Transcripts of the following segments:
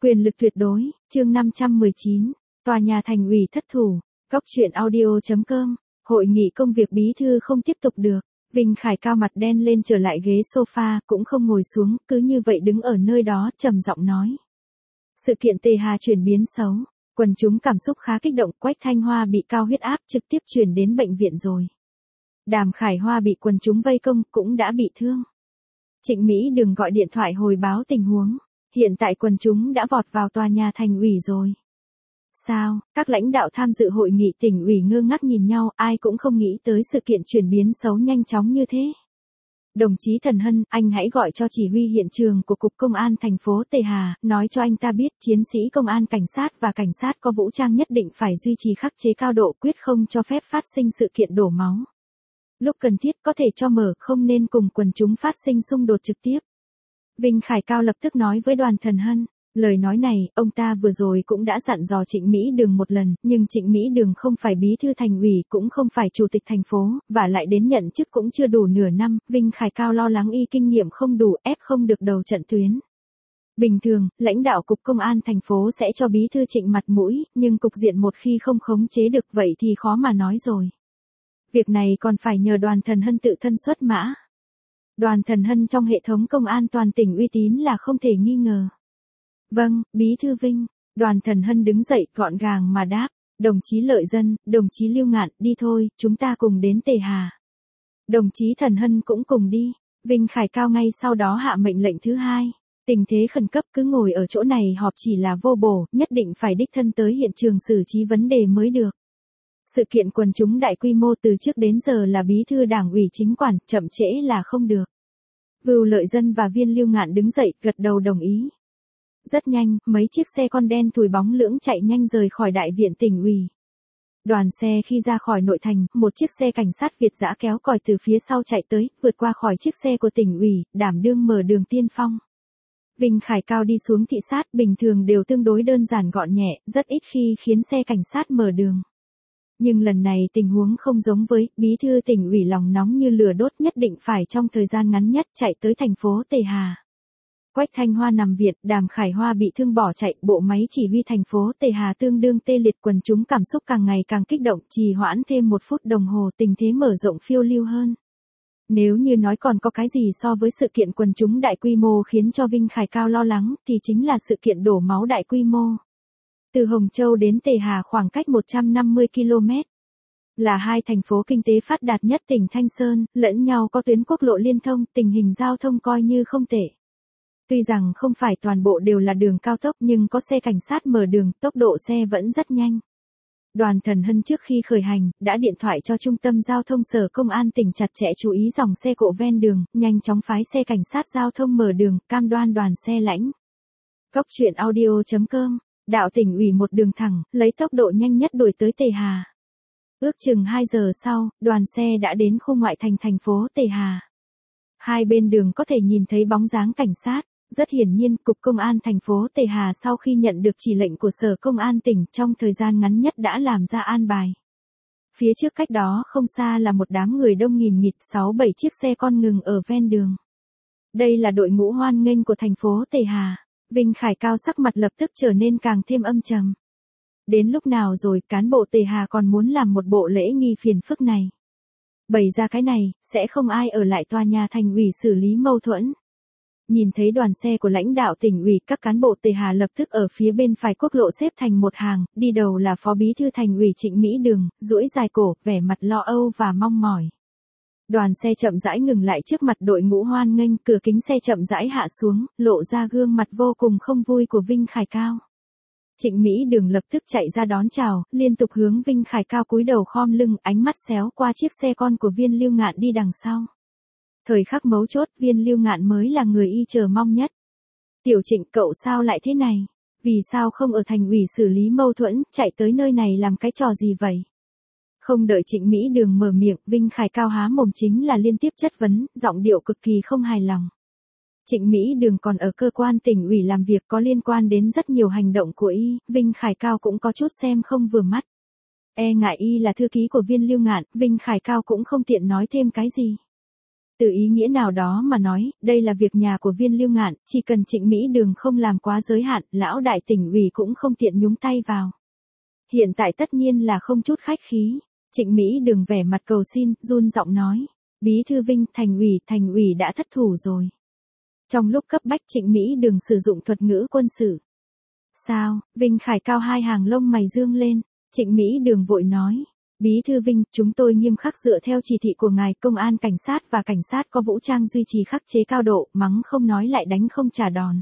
Quyền lực tuyệt đối, chương 519, tòa nhà thành ủy thất thủ, góc truyện audio.com, hội nghị công việc bí thư không tiếp tục được, Vinh Khải cao mặt đen lên trở lại ghế sofa, cũng không ngồi xuống, cứ như vậy đứng ở nơi đó, trầm giọng nói. Sự kiện Tề Hà chuyển biến xấu, quần chúng cảm xúc khá kích động, Quách Thanh Hoa bị cao huyết áp trực tiếp chuyển đến bệnh viện rồi. Đàm Khải Hoa bị quần chúng vây công, cũng đã bị thương. Trịnh Mỹ đừng gọi điện thoại hồi báo tình huống. Hiện tại quần chúng đã vọt vào tòa nhà thành ủy rồi. Sao, các lãnh đạo tham dự hội nghị tỉnh ủy ngơ ngác nhìn nhau, ai cũng không nghĩ tới sự kiện chuyển biến xấu nhanh chóng như thế. Đồng chí Thần Hân, anh hãy gọi cho chỉ huy hiện trường của Cục Công an thành phố Tề Hà, nói cho anh ta biết chiến sĩ công an cảnh sát và cảnh sát có vũ trang nhất định phải duy trì khắc chế cao độ, quyết không cho phép phát sinh sự kiện đổ máu. Lúc cần thiết có thể cho mở, không nên cùng quần chúng phát sinh xung đột trực tiếp. Vinh Khải Cao lập tức nói với Đoàn Thần Hân, lời nói này, ông ta vừa rồi cũng đã dặn dò Trịnh Mỹ Đường một lần, nhưng Trịnh Mỹ Đường không phải bí thư thành ủy, cũng không phải chủ tịch thành phố, và lại đến nhận chức cũng chưa đủ nửa năm, Vinh Khải Cao lo lắng y kinh nghiệm không đủ, ép không được đầu trận tuyến. Bình thường, lãnh đạo Cục Công an thành phố sẽ cho bí thư Trịnh mặt mũi, nhưng cục diện một khi không khống chế được vậy thì khó mà nói rồi. Việc này còn phải nhờ Đoàn Thần Hân tự thân xuất mã. Đoàn Thần Hân trong hệ thống công an toàn tỉnh uy tín là không thể nghi ngờ. Vâng, Bí thư Vinh. Đoàn Thần Hân đứng dậy gọn gàng mà đáp, đồng chí Lợi Dân, đồng chí Lưu Ngạn, đi thôi, chúng ta cùng đến Tề Hà. Đồng chí Thần Hân cũng cùng đi. Vinh Khải Cao ngay sau đó hạ mệnh lệnh thứ hai. Tình thế khẩn cấp, cứ ngồi ở chỗ này họp chỉ là vô bổ, nhất định phải đích thân tới hiện trường xử trí vấn đề mới được. Sự kiện quần chúng đại quy mô từ trước đến giờ là bí thư đảng ủy chính quản, chậm trễ là không được. Vưu Lợi Dân và Viên Lưu Ngạn đứng dậy, gật đầu đồng ý. Rất nhanh, mấy chiếc xe con đen thùi bóng lưỡng chạy nhanh rời khỏi đại viện tỉnh ủy. Đoàn xe khi ra khỏi nội thành, một chiếc xe cảnh sát Việt dã kéo còi từ phía sau chạy tới, vượt qua khỏi chiếc xe của tỉnh ủy, đảm đương mở đường tiên phong. Vinh Khải Cao đi xuống thị sát, bình thường đều tương đối đơn giản gọn nhẹ, rất ít khi khiến xe cảnh sát mở đường. Nhưng lần này tình huống không giống với, bí thư tỉnh ủy lòng nóng như lửa đốt, nhất định phải trong thời gian ngắn nhất chạy tới thành phố Tề Hà. Quách Thanh Hoa nằm viện, Đàm Khải Hoa bị thương bỏ chạy, bộ máy chỉ huy thành phố Tề Hà tương đương tê liệt, quần chúng cảm xúc càng ngày càng kích động, trì hoãn thêm 1 phút đồng hồ, tình thế mở rộng phiêu lưu hơn. Nếu như nói còn có cái gì so với sự kiện quần chúng đại quy mô khiến cho Vinh Khải Cao lo lắng, thì chính là sự kiện đổ máu đại quy mô. Từ Hồng Châu đến Tề Hà khoảng cách 150 km. Là hai thành phố kinh tế phát đạt nhất tỉnh Thanh Sơn, lẫn nhau có tuyến quốc lộ liên thông, tình hình giao thông coi như không tệ. Tuy rằng không phải toàn bộ đều là đường cao tốc nhưng có xe cảnh sát mở đường, tốc độ xe vẫn rất nhanh. Đoàn Thần Hân trước khi khởi hành, đã điện thoại cho Trung tâm Giao thông Sở Công an tỉnh chặt chẽ chú ý dòng xe cộ ven đường, nhanh chóng phái xe cảnh sát giao thông mở đường, cam đoan đoàn xe lãnh. Góc truyện audio.com, đạo tỉnh ủy một đường thẳng, lấy tốc độ nhanh nhất đuổi tới Tề Hà. Ước chừng 2 giờ sau, đoàn xe đã đến khu ngoại thành thành phố Tề Hà. Hai bên đường có thể nhìn thấy bóng dáng cảnh sát. Rất hiển nhiên, Cục Công an thành phố Tề Hà sau khi nhận được chỉ lệnh của Sở Công an tỉnh trong thời gian ngắn nhất đã làm ra an bài. Phía trước cách đó không xa là một đám người đông nghìn nghịt, 6-7 chiếc xe con ngừng ở ven đường. Đây là đội ngũ hoan nghênh của thành phố Tề Hà. Vinh Khải Cao sắc mặt lập tức trở nên càng thêm âm trầm. Đến lúc nào rồi cán bộ Tề Hà còn muốn làm một bộ lễ nghi phiền phức này. Bày ra cái này, sẽ không ai ở lại tòa nhà thành ủy xử lý mâu thuẫn. Nhìn thấy đoàn xe của lãnh đạo tỉnh ủy, các cán bộ Tề Hà lập tức ở phía bên phải quốc lộ xếp thành một hàng, đi đầu là Phó Bí thư Thành ủy Trịnh Mỹ Đường, duỗi dài cổ, vẻ mặt lo âu và mong mỏi. Đoàn xe chậm rãi ngừng lại trước mặt đội ngũ hoan nghênh, cửa kính xe chậm rãi hạ xuống, lộ ra gương mặt vô cùng không vui của Vinh Khải Cao. Trịnh Mỹ Đường lập tức chạy ra đón chào, liên tục hướng Vinh Khải Cao cúi đầu khom lưng, ánh mắt xéo qua chiếc xe con của Viên Lưu Ngạn đi đằng sau. Thời khắc mấu chốt, Viên Lưu Ngạn mới là người y chờ mong nhất. Tiểu Trịnh, cậu sao lại thế này? Vì sao không ở thành ủy xử lý mâu thuẫn, chạy tới nơi này làm cái trò gì vậy? Không đợi Trịnh Mỹ Đường mở miệng, Vinh Khải Cao há mồm chính là liên tiếp chất vấn, giọng điệu cực kỳ không hài lòng. Trịnh Mỹ Đường còn ở cơ quan tỉnh ủy làm việc có liên quan đến rất nhiều hành động của y, Vinh Khải Cao cũng có chút xem không vừa mắt. E ngại y là thư ký của Viên Lưu Ngạn, Vinh Khải Cao cũng không tiện nói thêm cái gì. Từ ý nghĩa nào đó mà nói, đây là việc nhà của Viên Lưu Ngạn, chỉ cần Trịnh Mỹ Đường không làm quá giới hạn, lão đại tỉnh ủy cũng không tiện nhúng tay vào. Hiện tại tất nhiên là không chút khách khí. Trịnh Mỹ Đường vẻ mặt cầu xin, run giọng nói. Bí thư Vinh, thành ủy đã thất thủ rồi. Trong lúc cấp bách Trịnh Mỹ Đường sử dụng thuật ngữ quân sự. Sao? Vinh Khải cao hai hàng lông mày dương lên. Trịnh Mỹ Đường vội nói. Bí thư Vinh, chúng tôi nghiêm khắc dựa theo chỉ thị của ngài, công an cảnh sát và cảnh sát có vũ trang duy trì khắc chế cao độ, mắng không nói lại đánh không trả đòn.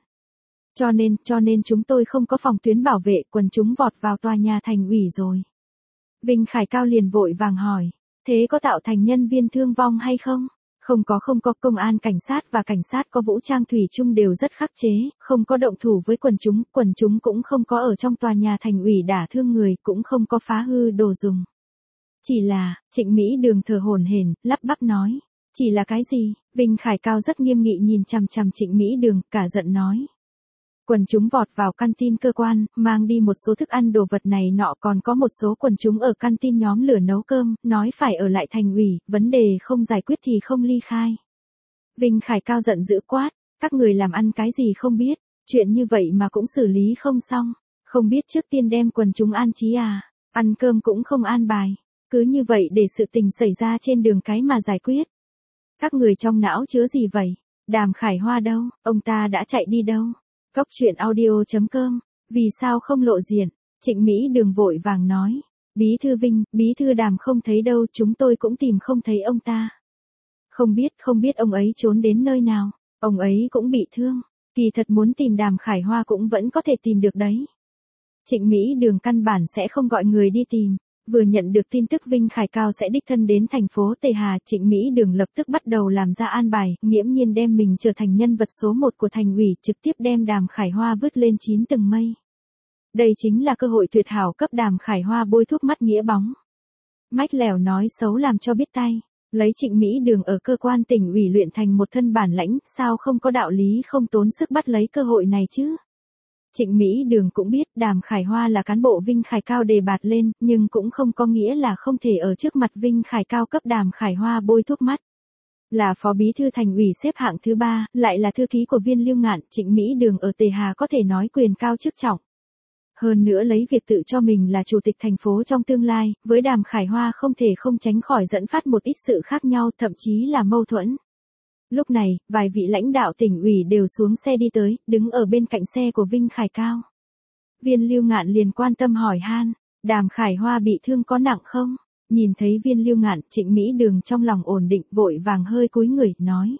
Cho nên chúng tôi không có phòng tuyến bảo vệ, quần chúng vọt vào tòa nhà thành ủy rồi. Vinh Khải cao liền vội vàng hỏi, thế có tạo thành nhân viên thương vong hay không? Không có, công an cảnh sát và cảnh sát có vũ trang thủy chung đều rất khắc chế, không có động thủ với quần chúng cũng không có ở trong tòa nhà thành ủy đả thương người, cũng không có phá hư đồ dùng. Chỉ là, Trịnh Mỹ Đường thở hổn hển, lắp bắp nói. Chỉ là cái gì? Vinh Khải cao rất nghiêm nghị nhìn chằm chằm Trịnh Mỹ Đường, cả giận nói. Quần chúng vọt vào canteen cơ quan, mang đi một số thức ăn đồ vật này nọ, còn có một số quần chúng ở canteen nhóm lửa nấu cơm, nói phải ở lại thành ủy, vấn đề không giải quyết thì không ly khai. Vinh Khải cao giận dữ quát, các người làm ăn cái gì không biết, chuyện như vậy mà cũng xử lý không xong, không biết trước tiên đem quần chúng an trí à, ăn cơm cũng không an bài. Cứ như vậy để sự tình xảy ra trên đường cái mà giải quyết. Các người trong não chứa gì vậy? Đàm Khải Hoa đâu? Ông ta đã chạy đi đâu? Cốc truyện audio.com. Vì sao không lộ diện? Trịnh Mỹ Đường vội vàng nói. Bí thư Vinh, bí thư Đàm không thấy đâu, chúng tôi cũng tìm không thấy ông ta. Không biết ông ấy trốn đến nơi nào. Ông ấy cũng bị thương. Kỳ thật muốn tìm Đàm Khải Hoa cũng vẫn có thể tìm được đấy. Trịnh Mỹ Đường căn bản sẽ không gọi người đi tìm. Vừa nhận được tin tức Vinh Khải cao sẽ đích thân đến thành phố Tề Hà, Trịnh Mỹ Đường lập tức bắt đầu làm ra an bài, nghiễm nhiên đem mình trở thành nhân vật số 1 của thành ủy, trực tiếp đem Đàm Khải Hoa vứt lên 9 tầng mây. Đây chính là cơ hội tuyệt hảo cấp Đàm Khải Hoa bôi thuốc mắt nghĩa bóng. Mách lèo nói xấu làm cho biết tay, lấy Trịnh Mỹ Đường ở cơ quan tỉnh ủy luyện thành một thân bản lãnh, sao không có đạo lý không tốn sức bắt lấy cơ hội này chứ? Trịnh Mỹ Đường cũng biết Đàm Khải Hoa là cán bộ Vinh Khải cao đề bạt lên, nhưng cũng không có nghĩa là không thể ở trước mặt Vinh Khải cao cấp Đàm Khải Hoa bôi thuốc mắt. Là phó bí thư thành ủy xếp hạng thứ 3, lại là thư ký của Viên Lưu Ngạn, Trịnh Mỹ Đường ở Tề Hà có thể nói quyền cao chức trọng. Hơn nữa lấy việc tự cho mình là chủ tịch thành phố trong tương lai, với Đàm Khải Hoa không thể không tránh khỏi dẫn phát một ít sự khác nhau, thậm chí là mâu thuẫn. Lúc này, vài vị lãnh đạo tỉnh ủy đều xuống xe đi tới, đứng ở bên cạnh xe của Vinh Khải cao. Viên Lưu Ngạn liền quan tâm hỏi han, Đàm Khải Hoa bị thương có nặng không? Nhìn thấy Viên Lưu Ngạn, Trịnh Mỹ Đường trong lòng ổn định, vội vàng hơi cúi người, nói.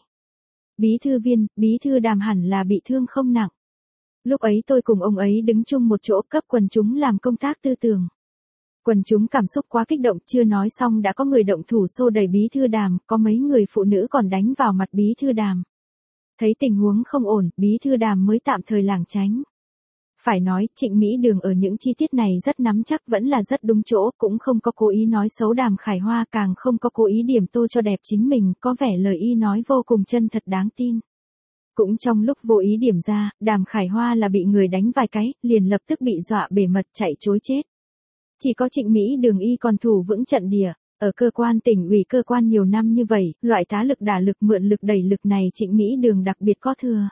Bí thư Đàm hẳn là bị thương không nặng. Lúc ấy tôi cùng ông ấy đứng chung một chỗ, cấp quần chúng làm công tác tư tưởng. Quần chúng cảm xúc quá kích động, chưa nói xong đã có người động thủ xô đẩy bí thư Đàm, có mấy người phụ nữ còn đánh vào mặt bí thư Đàm. Thấy tình huống không ổn, bí thư Đàm mới tạm thời lảng tránh. Phải nói, Trịnh Mỹ Đường ở những chi tiết này rất nắm chắc, vẫn là rất đúng chỗ, cũng không có cố ý nói xấu Đàm Khải Hoa, càng không có cố ý điểm tô cho đẹp chính mình, có vẻ lời y nói vô cùng chân thật đáng tin. Cũng trong lúc vô ý điểm ra, Đàm Khải Hoa là bị người đánh vài cái, liền lập tức bị dọa bể mật chạy trối chết. Chỉ có Trịnh Mỹ Đường y còn thủ vững trận địa, ở cơ quan tỉnh ủy cơ quan nhiều năm như vậy, loại tá lực đả lực mượn lực đẩy lực này Trịnh Mỹ Đường đặc biệt có thừa.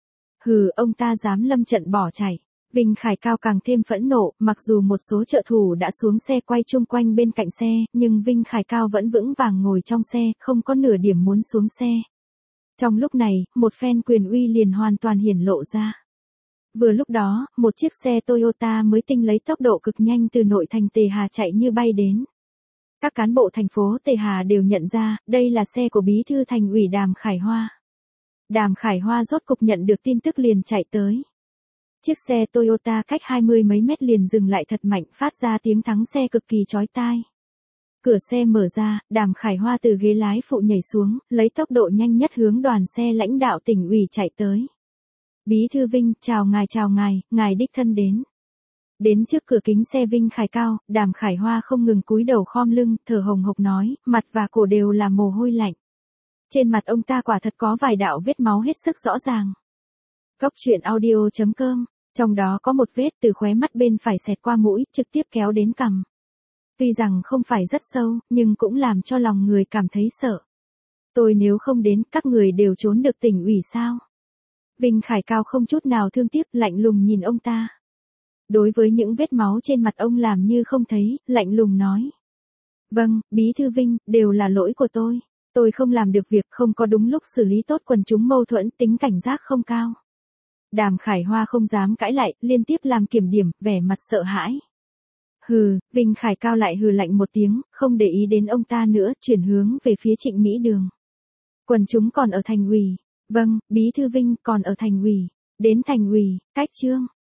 Hừ, ông ta dám lâm trận bỏ chạy. Vinh Khải cao càng thêm phẫn nộ, mặc dù một số trợ thủ đã xuống xe quay chung quanh bên cạnh xe, nhưng Vinh Khải cao vẫn vững vàng ngồi trong xe, không có nửa điểm muốn xuống xe. Trong lúc này, một phen quyền uy liền hoàn toàn hiển lộ ra. Vừa lúc đó, một chiếc xe Toyota mới tinh lấy tốc độ cực nhanh từ nội thành Tề Hà chạy như bay đến. Các cán bộ thành phố Tề Hà đều nhận ra, đây là xe của bí thư thành ủy Đàm Khải Hoa. Đàm Khải Hoa rốt cục nhận được tin tức liền chạy tới. Chiếc xe Toyota cách 20 mấy mét liền dừng lại thật mạnh, phát ra tiếng thắng xe cực kỳ chói tai. Cửa xe mở ra, Đàm Khải Hoa từ ghế lái phụ nhảy xuống, lấy tốc độ nhanh nhất hướng đoàn xe lãnh đạo tỉnh ủy chạy tới. Bí thư Vinh, chào ngài đích thân đến. Đến trước cửa kính xe Vinh Khải cao, Đàm Khải Hoa không ngừng cúi đầu khom lưng, thở hồng hộc nói, mặt và cổ đều là mồ hôi lạnh. Trên mặt ông ta quả thật có vài đạo vết máu hết sức rõ ràng. Cốc truyện audio.com, trong đó có một vết từ khóe mắt bên phải xẹt qua mũi, trực tiếp kéo đến cằm. Tuy rằng không phải rất sâu, nhưng cũng làm cho lòng người cảm thấy sợ. Tôi nếu không đến, các người đều trốn được tỉnh ủy sao? Vinh Khải Cao không chút nào thương tiếc, lạnh lùng nhìn ông ta. Đối với những vết máu trên mặt ông làm như không thấy, lạnh lùng nói. Vâng, Bí thư Vinh, đều là lỗi của tôi. Tôi không làm được việc, không có đúng lúc xử lý tốt quần chúng mâu thuẫn, tính cảnh giác không cao. Đàm Khải Hoa không dám cãi lại, liên tiếp làm kiểm điểm, vẻ mặt sợ hãi. Hừ, Vinh Khải Cao lại hừ lạnh một tiếng, không để ý đến ông ta nữa, chuyển hướng về phía Trịnh Mỹ Đường. Quần chúng còn ở thành ủy. Vâng, Bí thư Vinh còn ở thành ủy. Đến thành ủy, cách Trương